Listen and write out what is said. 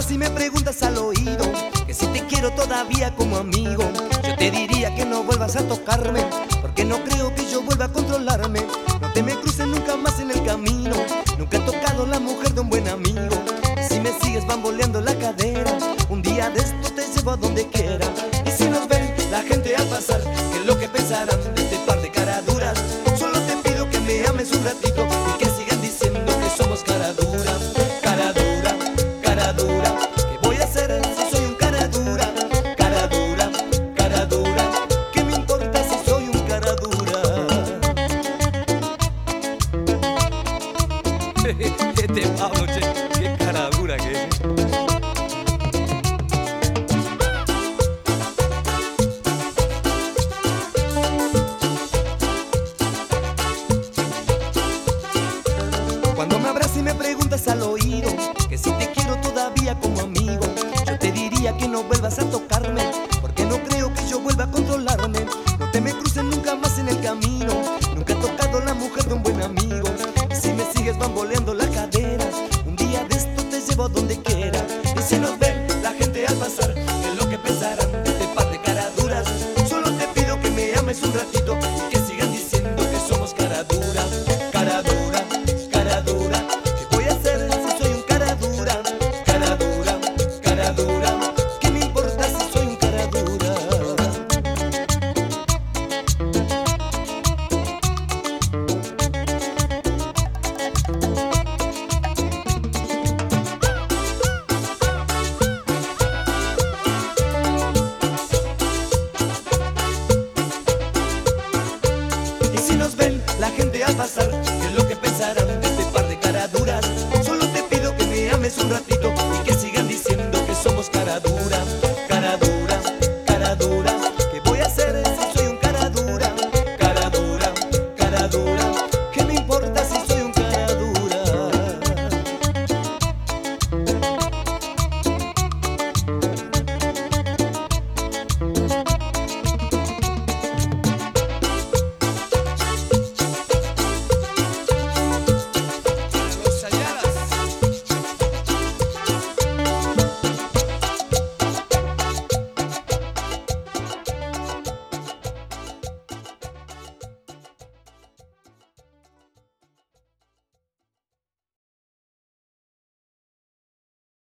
y me preguntas al oído que si te quiero todavía como amigo, yo te diría que no vuelvas a tocarme, porque no creo que yo vuelva a controlarme. No te me cruces nunca más en el camino, nunca he tocado la mujer de un buen amigo. Y si me sigues bamboleando la cadera, un día de esto te llevo a donde quiera. Y si nos ven la gente al pasar, ¿qué es lo que pensarán de este par de caraduras? Solo te pido que me ames un ratito y que sigan diciendo que somos cara dura, cara dura, cara dura. ¿Qué voy a hacer si soy un cara dura? Cara dura, cara dura. ¿Qué me importa si soy un cara dura? Este Pablo, che, qué cara dura que es. Cuando me abrazas y me preguntas al oído que si te quiero todavía como amigo, yo te diría que no vuelvas a tocar.